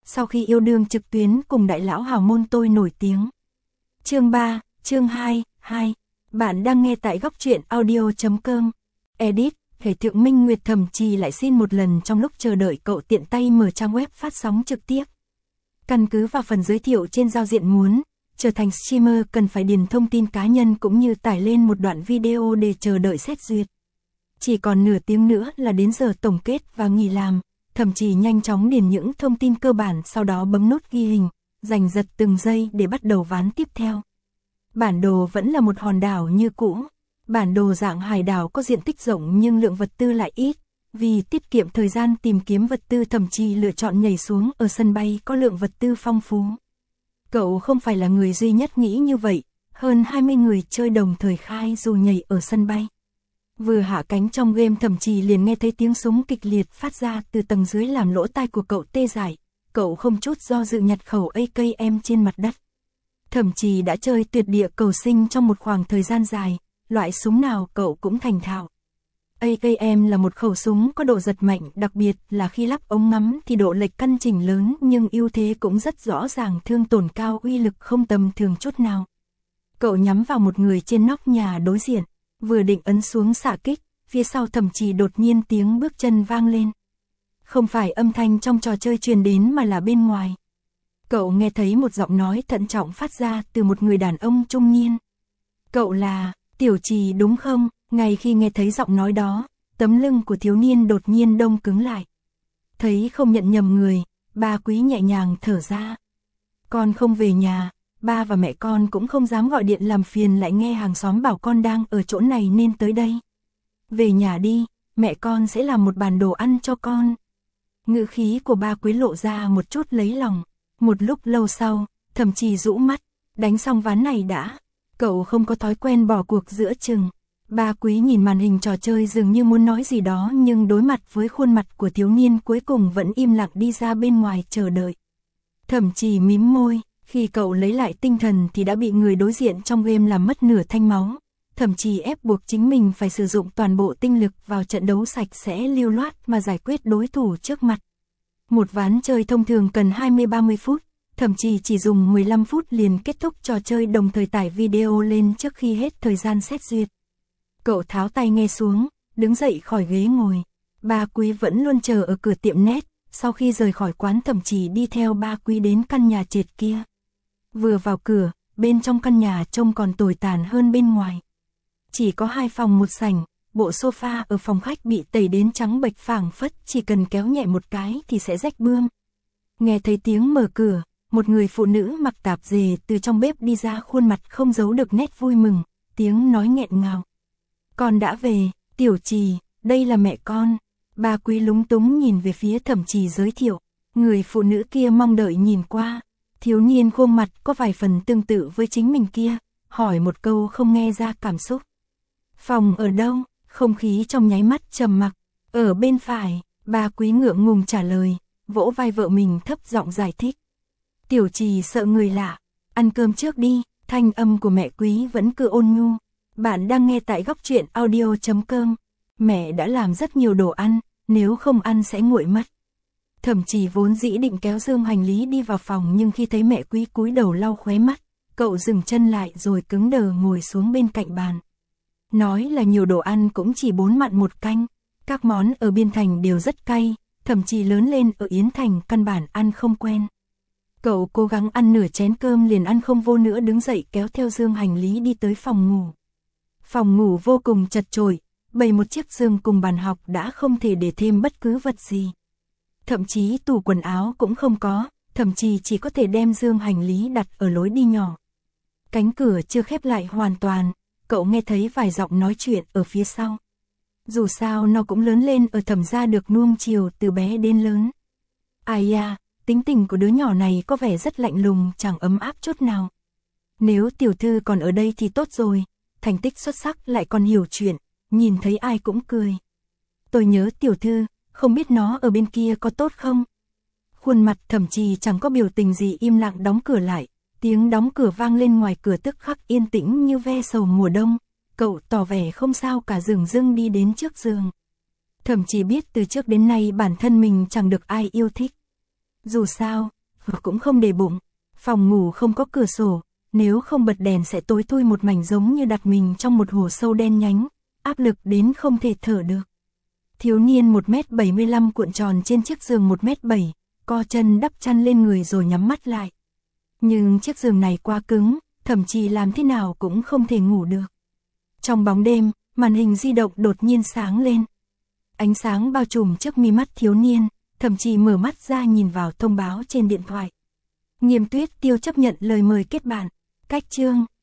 sau khi yêu đương trực tuyến cùng đại lão hào môn tôi nổi tiếng. Chương 3, chương 2, Bạn đang nghe tại góc truyện audio.com. Edit, Thể Thượng Minh Nguyệt Thẩm Trì lại xin một lần trong lúc chờ đợi cậu tiện tay mở trang web phát sóng trực tiếp. Căn cứ vào phần giới thiệu trên giao diện muốn trở thành streamer cần phải điền thông tin cá nhân cũng như tải lên một đoạn video để chờ đợi xét duyệt. Chỉ còn nửa tiếng nữa là đến giờ tổng kết và nghỉ làm, Thẩm Trì nhanh chóng điền những thông tin cơ bản, sau đó bấm nút ghi hình, giành giật từng giây để bắt đầu ván tiếp theo. Bản đồ vẫn là một hòn đảo như cũ. Bản đồ dạng hải đảo có diện tích rộng nhưng lượng vật tư lại ít. Vì tiết kiệm thời gian tìm kiếm vật tư, Thẩm Trì lựa chọn nhảy xuống ở sân bay có lượng vật tư phong phú. Cậu không phải là người duy nhất nghĩ như vậy, hơn 20 người chơi đồng thời khai dù nhảy ở sân bay. Vừa hạ cánh trong game, Thẩm Trì liền nghe thấy tiếng súng kịch liệt phát ra từ tầng dưới làm lỗ tai của cậu tê dại. Cậu không chút do dự nhặt khẩu AKM trên mặt đất. Thẩm Trì đã chơi tuyệt địa cầu sinh trong một khoảng thời gian dài, loại súng nào cậu cũng thành thạo. AKM là một khẩu súng có độ giật mạnh, đặc biệt là khi lắp ống ngắm thì độ lệch căn chỉnh lớn nhưng ưu thế cũng rất rõ ràng, thương tổn cao, uy lực không tầm thường chút nào. Cậu nhắm vào một người trên nóc nhà đối diện, vừa định ấn xuống xạ kích, phía sau Thẩm Trì đột nhiên tiếng bước chân vang lên. Không phải âm thanh trong trò chơi truyền đến mà là bên ngoài. Cậu nghe thấy một giọng nói thận trọng phát ra từ một người đàn ông trung niên. Cậu là Tiểu Trì đúng không? Ngay khi nghe thấy giọng nói đó, tấm lưng của thiếu niên đột nhiên đông cứng lại. Thấy không nhận nhầm người, ba Quý nhẹ nhàng thở ra. Con không về nhà, ba và mẹ con cũng không dám gọi điện làm phiền, lại nghe hàng xóm bảo con đang ở chỗ này nên tới đây. Về nhà đi, mẹ con sẽ làm một bàn đồ ăn cho con. Ngữ khí của ba Quý lộ ra một chút lấy lòng. Một lúc lâu sau, Thẩm Trì rũ mắt, đánh xong ván này đã. Cậu không có thói quen bỏ cuộc giữa chừng. Ba Quý nhìn màn hình trò chơi dường như muốn nói gì đó, nhưng đối mặt với khuôn mặt của thiếu niên cuối cùng vẫn im lặng đi ra bên ngoài chờ đợi. Thẩm Trì mím môi, khi cậu lấy lại tinh thần thì đã bị người đối diện trong game làm mất nửa thanh máu. Thẩm Trì ép buộc chính mình phải sử dụng toàn bộ tinh lực vào trận đấu sạch sẽ lưu loát mà giải quyết đối thủ trước mặt. Một ván chơi thông thường cần 20-30 phút, Thẩm Trì chỉ dùng 15 phút liền kết thúc trò chơi, đồng thời tải video lên trước khi hết thời gian xét duyệt. Cậu tháo tai nghe xuống, đứng dậy khỏi ghế ngồi. Ba Quý vẫn luôn chờ ở cửa tiệm net. Sau khi rời khỏi quán, Thẩm Trì đi theo ba Quý đến căn nhà trệt kia. Vừa vào cửa, bên trong căn nhà trông còn tồi tàn hơn bên ngoài. Chỉ có 2 phòng một sảnh, bộ sofa ở phòng khách bị tẩy đến trắng bệch phảng phất chỉ cần kéo nhẹ một cái thì sẽ rách bươm. Nghe thấy tiếng mở cửa, một người phụ nữ mặc tạp dề từ trong bếp đi ra, khuôn mặt không giấu được nét vui mừng, tiếng nói nghẹn ngào. Con đã về, Tiểu Trì, đây là mẹ con. Ba Quý lúng túng nhìn về phía Thẩm Trì giới thiệu. Người phụ nữ kia mong đợi nhìn qua. Thiếu niên khuôn mặt có vài phần tương tự với chính mình kia, hỏi một câu không nghe ra cảm xúc. Phòng ở đâu? Không khí trong nháy mắt trầm mặc. Ở bên phải, ba Quý ngượng ngùng trả lời, vỗ vai vợ mình thấp giọng giải thích. Tiểu Trì sợ người lạ, ăn cơm trước đi. Thanh âm của mẹ Quý vẫn cứ ôn nhu. Bạn đang nghe tại góc truyện audio.com. Mẹ đã làm rất nhiều đồ ăn, nếu không ăn sẽ nguội mất. Thẩm Trì vốn dĩ định kéo dương hành lý đi vào phòng, nhưng khi thấy mẹ Quý cúi đầu lau khóe mắt, cậu dừng chân lại rồi cứng đờ ngồi xuống bên cạnh bàn. Nói là nhiều đồ ăn cũng chỉ 4 mặn 1 canh. Các món ở Biên Thành đều rất cay. Thẩm Trì lớn lên ở Yến Thành căn bản ăn không quen. Cậu cố gắng ăn nửa chén cơm liền ăn không vô nữa, đứng dậy kéo theo dương hành lý đi tới phòng ngủ. Phòng ngủ vô cùng chật chội, bày một chiếc giường cùng bàn học đã không thể để thêm bất cứ vật gì. Thậm chí tủ quần áo cũng không có, Thẩm Trì chỉ có thể đem dương hành lý đặt ở lối đi nhỏ. Cánh cửa chưa khép lại hoàn toàn, cậu nghe thấy vài giọng nói chuyện ở phía sau. Dù sao nó cũng lớn lên ở Thẩm gia, được nuông chiều từ bé đến lớn. Ai da, tính tình của đứa nhỏ này có vẻ rất lạnh lùng, chẳng ấm áp chút nào. Nếu tiểu thư còn ở đây thì tốt rồi, thành tích xuất sắc lại còn hiểu chuyện, nhìn thấy ai cũng cười. Tôi nhớ tiểu thư, không biết nó ở bên kia có tốt không? Khuôn mặt Thẩm Trì chẳng có biểu tình gì, im lặng đóng cửa lại. Tiếng đóng cửa vang lên ngoài cửa tức khắc yên tĩnh như ve sầu mùa đông. Cậu tỏ vẻ không sao cả, dửng dưng đi đến trước giường. Thẩm Trì biết từ trước đến nay bản thân mình chẳng được ai yêu thích. Dù sao, cũng không để bụng. Phòng ngủ không có cửa sổ, nếu không bật đèn sẽ tối thui một mảnh giống như đặt mình trong một hồ sâu đen nhánh, áp lực đến không thể thở được. Thiếu niên 1m75 cuộn tròn trên chiếc giường 1m7, co chân đắp chăn lên người rồi nhắm mắt lại. Nhưng chiếc giường này quá cứng, thậm chí làm thế nào cũng không thể ngủ được. Trong bóng đêm, màn hình di động đột nhiên sáng lên. Ánh sáng bao trùm trước mi mắt thiếu niên, thậm chí mở mắt ra nhìn vào thông báo trên điện thoại. Nghiêm Tuyết Tiêu chấp nhận lời mời kết bạn. Cách chương